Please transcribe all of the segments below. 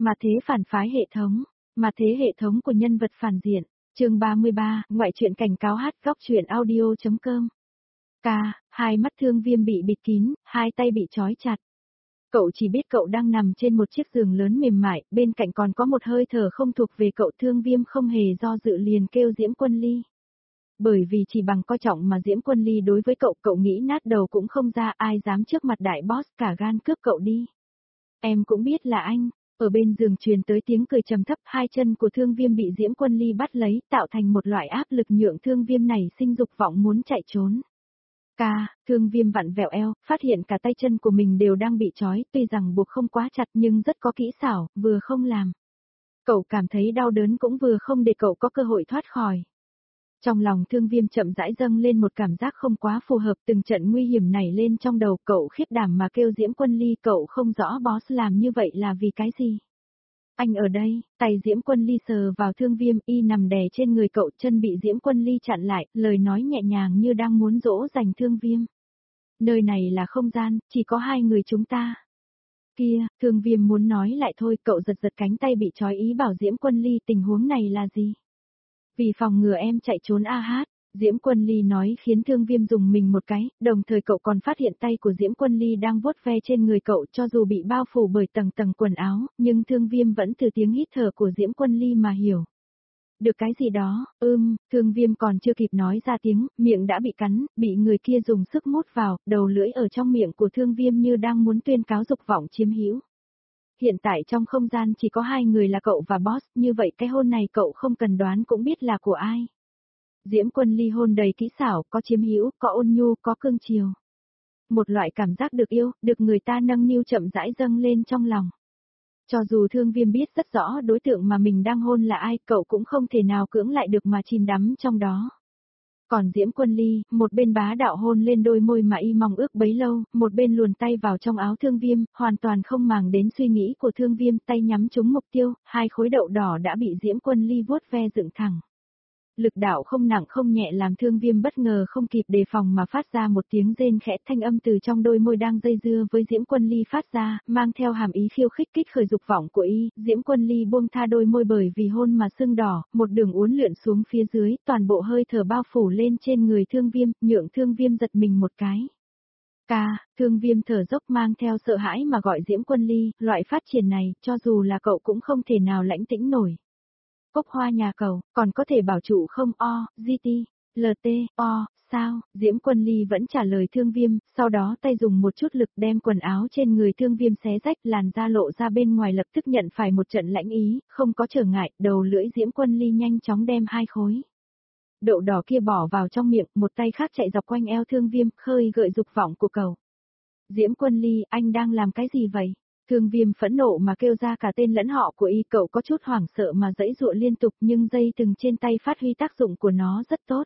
Mà thế phản phái hệ thống. Mà thế hệ thống của nhân vật phản diện. Chương 33, ngoại truyện cảnh cáo hát góc truyện audio.com. Hai mắt Thương Viêm bị bịt kín, hai tay bị trói chặt. Cậu chỉ biết cậu đang nằm trên một chiếc giường lớn mềm mại, bên cạnh còn có một hơi thở không thuộc về cậu. Thương Viêm không hề do dự liền kêu Diễm Quân Ly. Bởi vì chỉ bằng coi trọng mà Diễm Quân Ly đối với cậu nghĩ nát đầu cũng không ra, ai dám trước mặt đại boss cả gan cướp cậu đi. Em cũng biết là anh. Ở bên giường truyền tới tiếng cười trầm thấp, hai chân của Thương Viêm bị Diễm Quân Ly bắt lấy, tạo thành một loại áp lực nhượng Thương Viêm này sinh dục vọng muốn chạy trốn. Thương Viêm vặn vẹo eo, phát hiện cả tay chân của mình đều đang bị trói, tuy rằng buộc không quá chặt nhưng rất có kỹ xảo, vừa không làm. Cậu cảm thấy đau đớn cũng vừa không để cậu có cơ hội thoát khỏi. Trong lòng Thương Viêm chậm rãi dâng lên một cảm giác không quá phù hợp, từng trận nguy hiểm nảy lên trong đầu cậu, khiếp đảm mà kêu Diễm Quân Ly. Cậu không rõ boss làm như vậy là vì cái gì. Anh ở đây. Tay Diễm Quân Ly sờ vào Thương Viêm, y nằm đè trên người cậu, chân bị Diễm Quân Ly chặn lại, lời nói nhẹ nhàng như đang muốn dỗ dành Thương Viêm. Nơi này là không gian, chỉ có hai người chúng ta. Kia, Thương Viêm muốn nói lại thôi, cậu giật cánh tay bị trói, ý bảo Diễm Quân Ly tình huống này là gì. Vì phòng ngừa em chạy trốn hát. Diễm Quân Ly nói khiến Thương Viêm dùng mình một cái, đồng thời cậu còn phát hiện tay của Diễm Quân Ly đang vuốt ve trên người cậu. Cho dù bị bao phủ bởi tầng quần áo, nhưng Thương Viêm vẫn từ tiếng hít thở của Diễm Quân Ly mà hiểu. Được cái gì đó, Thương Viêm còn chưa kịp nói ra tiếng, miệng đã bị cắn, bị người kia dùng sức mút vào, đầu lưỡi ở trong miệng của Thương Viêm như đang muốn tuyên cáo dục vọng chiếm hữu. Hiện tại trong không gian chỉ có hai người là cậu và boss, như vậy cái hôn này cậu không cần đoán cũng biết là của ai. Diễm Quân Ly hôn đầy kỹ xảo, có chiếm hữu, có ôn nhu, có cương chiều. Một loại cảm giác được yêu, được người ta nâng niu chậm rãi dâng lên trong lòng. Cho dù Thương Viêm biết rất rõ đối tượng mà mình đang hôn là ai, cậu cũng không thể nào cưỡng lại được mà chìm đắm trong đó. Còn Diễm Quân Ly, một bên bá đạo hôn lên đôi môi mà y mong ước bấy lâu, một bên luồn tay vào trong áo Thương Viêm, hoàn toàn không màng đến suy nghĩ của Thương Viêm, tay nhắm trúng mục tiêu, hai khối đậu đỏ đã bị Diễm Quân Ly vuốt ve dựng thẳng. Lực đạo không nặng không nhẹ làm Thương Viêm bất ngờ không kịp đề phòng mà phát ra một tiếng rên khẽ, thanh âm từ trong đôi môi đang dây dưa với Diễm Quân Ly phát ra, mang theo hàm ý khiêu khích kích khởi dục vọng của y. Diễm Quân Ly buông tha đôi môi bởi vì hôn mà sưng đỏ, một đường uốn lượn xuống phía dưới, toàn bộ hơi thở bao phủ lên trên người Thương Viêm, nhượng Thương Viêm giật mình một cái. Thương Viêm thở dốc mang theo sợ hãi mà gọi Diễm Quân Ly, loại phát triển này, cho dù là cậu cũng không thể nào lãnh tĩnh nổi. Cốc hoa nhà cậu, còn có thể bảo trụ không GT, LT, sao? Diễm Quân Ly vẫn trả lời Thương Viêm, sau đó tay dùng một chút lực đem quần áo trên người Thương Viêm xé rách, làn da lộ ra bên ngoài lập tức nhận phải một trận lãnh ý, không có trở ngại, đầu lưỡi Diễm Quân Ly nhanh chóng đem hai khối đậu đỏ kia bỏ vào trong miệng, một tay khác chạy dọc quanh eo Thương Viêm, khơi gợi dục vọng của cậu. Diễm Quân Ly, anh đang làm cái gì vậy? Thương Viêm phẫn nộ mà kêu ra cả tên lẫn họ của y, cậu có chút hoảng sợ mà giãy giụa liên tục, nhưng dây thừng trên tay phát huy tác dụng của nó rất tốt.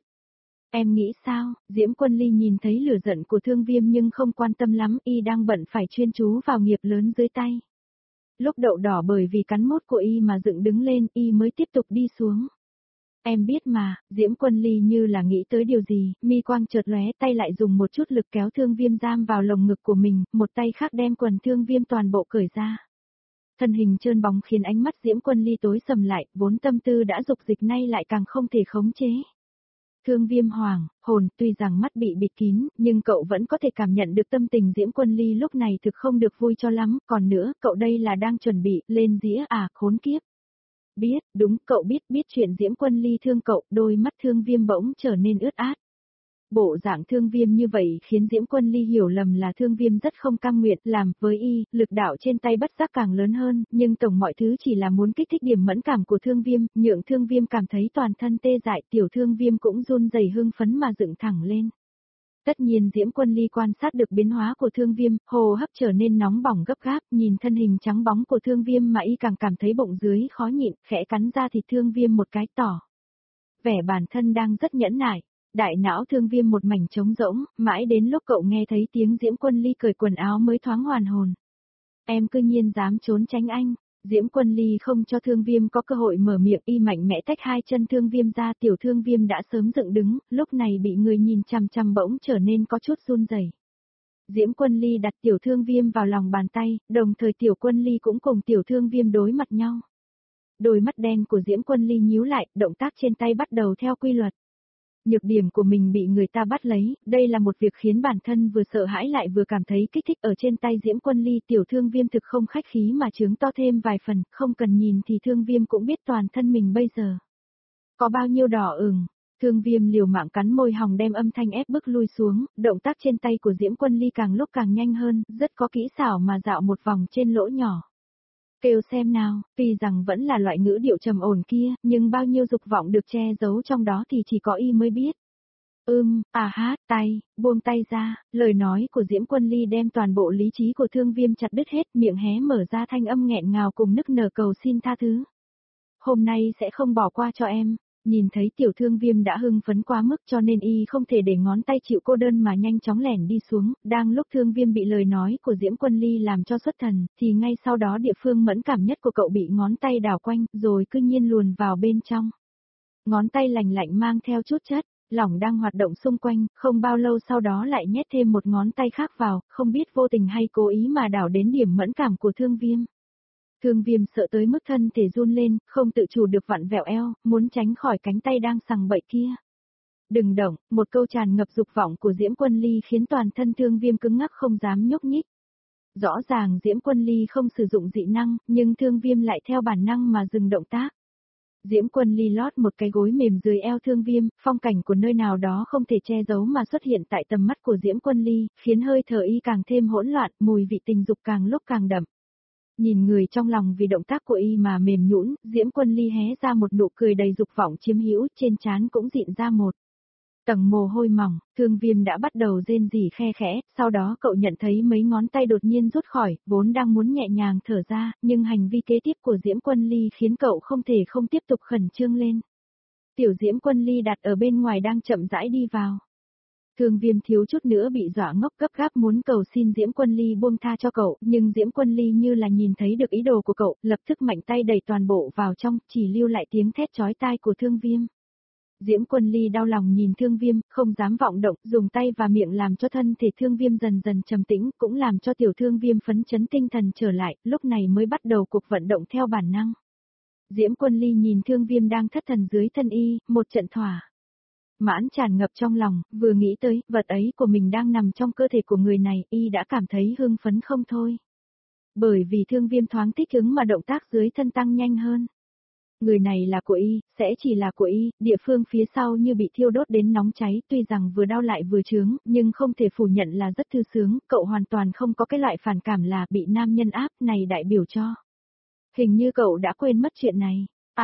Em nghĩ sao? Diễm Quân Ly nhìn thấy lửa giận của Thương Viêm nhưng không quan tâm lắm, y đang bận phải chuyên chú vào nghiệp lớn dưới tay. Lúc đậu đỏ bởi vì cắn mốt của y mà dựng đứng lên, y mới tiếp tục đi xuống. Em biết mà. Diễm Quân Ly như là nghĩ tới điều gì, mi quang chợt lóe, tay lại dùng một chút lực kéo Thương Viêm giam vào lồng ngực của mình, một tay khác đem quần Thương Viêm toàn bộ cởi ra. Thân hình trơn bóng khiến ánh mắt Diễm Quân Ly tối sầm lại, vốn tâm tư đã dục dịch nay lại càng không thể khống chế. Thương Viêm hoảng hồn, tuy rằng mắt bị bịt kín, nhưng cậu vẫn có thể cảm nhận được tâm tình Diễm Quân Ly lúc này thực không được vui cho lắm, còn nữa, cậu đây là đang chuẩn bị lên dĩa khốn kiếp. Biết, đúng, cậu biết chuyện Diễm Quân Ly thương cậu, đôi mắt Thương Viêm bỗng trở nên ướt át. Bộ dạng Thương Viêm như vậy khiến Diễm Quân Ly hiểu lầm là Thương Viêm rất không cam nguyện làm với y, lực đạo trên tay bất giác càng lớn hơn, nhưng tổng mọi thứ chỉ là muốn kích thích điểm mẫn cảm của Thương Viêm, nhượng Thương Viêm cảm thấy toàn thân tê dại, tiểu Thương Viêm cũng run rẩy hưng phấn mà dựng thẳng lên. Tất nhiên Diễm Quân Ly quan sát được biến hóa của Thương Viêm, hô hấp trở nên nóng bỏng gấp gáp, nhìn thân hình trắng bóng của Thương Viêm mà y càng cảm thấy bụng dưới khó nhịn, khẽ cắn ra thịt Thương Viêm một cái tỏ vẻ bản thân đang rất nhẫn nại. Đại não Thương Viêm một mảnh trống rỗng, mãi đến lúc cậu nghe thấy tiếng Diễm Quân Ly cởi quần áo mới thoáng hoàn hồn. Em cư nhiên dám trốn tránh anh. Diễm Quân Ly không cho Thương Viêm có cơ hội mở miệng, y mạnh mẽ tách hai chân Thương Viêm ra, tiểu Thương Viêm đã sớm dựng đứng, lúc này bị người nhìn chằm chằm bỗng trở nên có chút run rẩy. Diễm Quân Ly đặt Tiểu Thương Viêm vào lòng bàn tay, đồng thời Tiểu Quân Ly cũng cùng Tiểu Thương Viêm đối mặt nhau. Đôi mắt đen của Diễm Quân Ly nhíu lại, động tác trên tay bắt đầu theo quy luật. Nhược điểm của mình bị người ta bắt lấy, đây là một việc khiến bản thân vừa sợ hãi lại vừa cảm thấy kích thích ở trên tay Diễm Quân Ly. Tiểu Thương Viêm thực không khách khí mà trướng to thêm vài phần, không cần nhìn thì Thương Viêm cũng biết toàn thân mình bây giờ có bao nhiêu đỏ ửng. Thương Viêm liều mạng cắn môi hồng đem âm thanh ép bức lui xuống, động tác trên tay của Diễm Quân Ly càng lúc càng nhanh hơn, rất có kỹ xảo mà dạo một vòng trên lỗ nhỏ. Kêu xem nào, tuy rằng vẫn là loại ngữ điệu trầm ổn kia, nhưng bao nhiêu dục vọng được che giấu trong đó thì chỉ có y mới biết. Buông tay ra, lời nói của Diễm Quân Ly đem toàn bộ lý trí của Thương Viêm chặt đứt hết, miệng hé mở ra thanh âm nghẹn ngào cùng nức nở cầu xin tha thứ. Hôm nay sẽ không bỏ qua cho em. Nhìn thấy Tiểu Thương Viêm đã hưng phấn quá mức cho nên y không thể để ngón tay chịu cô đơn mà nhanh chóng lẻn đi xuống, đang lúc Thương Viêm bị lời nói của Diễm Quân Ly làm cho xuất thần, thì ngay sau đó địa phương mẫn cảm nhất của cậu bị ngón tay đảo quanh, rồi cứ nhiên luồn vào bên trong. Ngón tay lành lạnh mang theo chút chất lỏng đang hoạt động xung quanh, không bao lâu sau đó lại nhét thêm một ngón tay khác vào, không biết vô tình hay cố ý mà đảo đến điểm mẫn cảm của Thương Viêm. Thương Viêm sợ tới mức thân thể run lên, không tự chủ được vặn vẹo eo, muốn tránh khỏi cánh tay đang sằng bậy kia. Đừng động, một câu tràn ngập dục vọng của Diễm Quân Ly khiến toàn thân Thương Viêm cứng ngắc không dám nhúc nhích. Rõ ràng Diễm Quân Ly không sử dụng dị năng, nhưng Thương Viêm lại theo bản năng mà dừng động tác. Diễm Quân Ly lót một cái gối mềm dưới eo Thương Viêm, phong cảnh của nơi nào đó không thể che giấu mà xuất hiện tại tầm mắt của Diễm Quân Ly, khiến hơi thở y càng thêm hỗn loạn, mùi vị tình dục càng lúc càng đậm. Nhìn người trong lòng vì động tác của y mà mềm nhũn, Diễm Quân Ly hé ra một nụ cười đầy dục vọng chiếm hữu, trên trán cũng dịn ra một tầng mồ hôi mỏng. Thương Viêm đã bắt đầu rên rỉ khe khẽ, sau đó cậu nhận thấy mấy ngón tay đột nhiên rút khỏi, vốn đang muốn nhẹ nhàng thở ra, nhưng hành vi kế tiếp của Diễm Quân Ly khiến cậu không thể không tiếp tục khẩn trương lên. Tiểu Diễm Quân Ly đặt ở bên ngoài đang chậm rãi đi vào. Thương Viêm thiếu chút nữa bị dọa ngốc, gấp gáp muốn cầu xin Diễm Quân Ly buông tha cho cậu, nhưng Diễm Quân Ly như là nhìn thấy được ý đồ của cậu, lập tức mạnh tay đẩy toàn bộ vào trong, chỉ lưu lại tiếng thét chói tai của Thương Viêm. Diễm Quân Ly đau lòng nhìn Thương Viêm, không dám vọng động, dùng tay và miệng làm cho thân thể Thương Viêm dần dần trầm tĩnh, cũng làm cho Tiểu Thương Viêm phấn chấn tinh thần trở lại, lúc này mới bắt đầu cuộc vận động theo bản năng. Diễm Quân Ly nhìn Thương Viêm đang thất thần dưới thân y, một trận thỏa mãn tràn ngập trong lòng, vừa nghĩ tới vật ấy của mình đang nằm trong cơ thể của người này, y đã cảm thấy hưng phấn không thôi. Bởi vì Thương Viêm thoáng thích ứng mà động tác dưới thân tăng nhanh hơn. Người này là của y, sẽ chỉ là của y, địa phương phía sau như bị thiêu đốt đến nóng cháy, tuy rằng vừa đau lại vừa chướng, nhưng không thể phủ nhận là rất thư sướng, cậu hoàn toàn không có cái loại phản cảm là bị nam nhân áp này đại biểu cho. Hình như cậu đã quên mất chuyện này.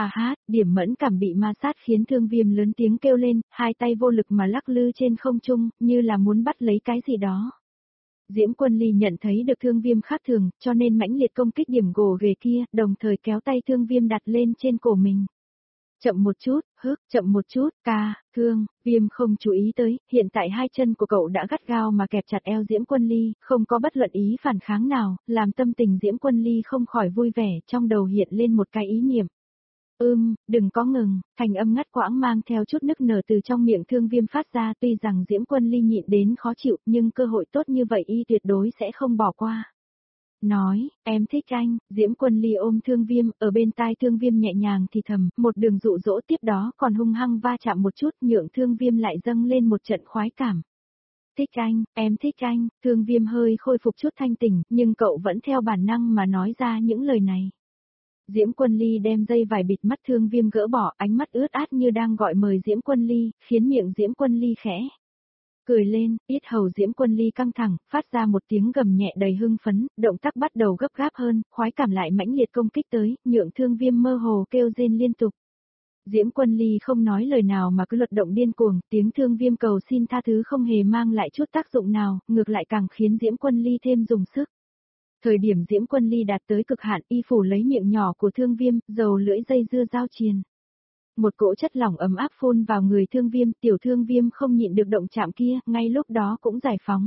Điểm mẫn cảm bị ma sát khiến Thương Viêm lớn tiếng kêu lên, hai tay vô lực mà lắc lư trên không trung, như là muốn bắt lấy cái gì đó. Diễm Quân Ly nhận thấy được Thương Viêm khác thường, cho nên mãnh liệt công kích điểm gồ ghề kia, đồng thời kéo tay Thương Viêm đặt lên trên cổ mình. Chậm một chút, Thương Viêm không chú ý tới, hiện tại hai chân của cậu đã gắt gao mà kẹp chặt eo Diễm Quân Ly, không có bất luận ý phản kháng nào, làm tâm tình Diễm Quân Ly không khỏi vui vẻ, trong đầu hiện lên một cái ý niệm. Đừng có ngừng, thành âm ngắt quãng mang theo chút nức nở từ trong miệng Thương Viêm phát ra, tuy rằng Diễm Quân Ly nhịn đến khó chịu, nhưng cơ hội tốt như vậy y tuyệt đối sẽ không bỏ qua. Nói, em thích anh, Diễm Quân Ly ôm Thương Viêm, ở bên tai Thương Viêm nhẹ nhàng thì thầm, một đường dụ dỗ tiếp đó còn hung hăng va chạm một chút, nhượng Thương Viêm lại dâng lên một trận khoái cảm. Thích anh, em thích anh, Thương Viêm hơi khôi phục chút thanh tỉnh, nhưng cậu vẫn theo bản năng mà nói ra những lời này. Diễm Quân Ly đem dây vải bịt mắt Thương Viêm gỡ bỏ, ánh mắt ướt át như đang gọi mời Diễm Quân Ly, khiến miệng Diễm Quân Ly khẽ cười lên, yết hầu Diễm Quân Ly căng thẳng, phát ra một tiếng gầm nhẹ đầy hưng phấn, động tác bắt đầu gấp gáp hơn, khoái cảm lại mãnh liệt công kích tới, nhượng Thương Viêm mơ hồ kêu rên liên tục. Diễm Quân Ly không nói lời nào mà cứ luật động điên cuồng, tiếng Thương Viêm cầu xin tha thứ không hề mang lại chút tác dụng nào, ngược lại càng khiến Diễm Quân Ly thêm dùng sức. Thời điểm Diễm Quân Ly đạt tới cực hạn, y phủ lấy miệng nhỏ của Thương Viêm, dầu lưỡi dây dưa giao triền. Một cỗ chất lỏng ấm áp phun vào người Thương Viêm, Tiểu Thương Viêm không nhịn được động chạm kia, ngay lúc đó cũng giải phóng.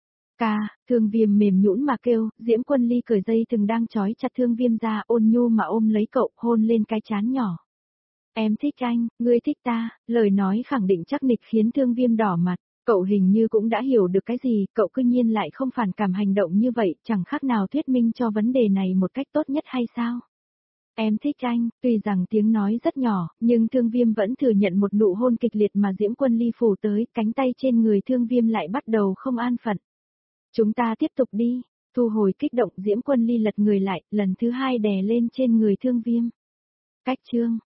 Thương Viêm mềm nhũn mà kêu, Diễm Quân Ly cởi dây từng đang trói chặt Thương Viêm ra, ôn nhu mà ôm lấy cậu, hôn lên cái trán nhỏ. Em thích anh, ngươi thích ta, lời nói khẳng định chắc nịch khiến Thương Viêm đỏ mặt. Cậu hình như cũng đã hiểu được cái gì, cậu cư nhiên lại không phản cảm hành động như vậy, chẳng khác nào thuyết minh cho vấn đề này một cách tốt nhất hay sao? Em thích anh, tuy rằng tiếng nói rất nhỏ, nhưng Thương Viêm vẫn thừa nhận một nụ hôn kịch liệt mà Diễm Quân Ly phủ tới, cánh tay trên người Thương Viêm lại bắt đầu không an phận. Chúng ta tiếp tục đi, thu hồi kích động Diễm Quân Ly lật người lại, lần thứ hai đè lên trên người Thương Viêm. Cách chương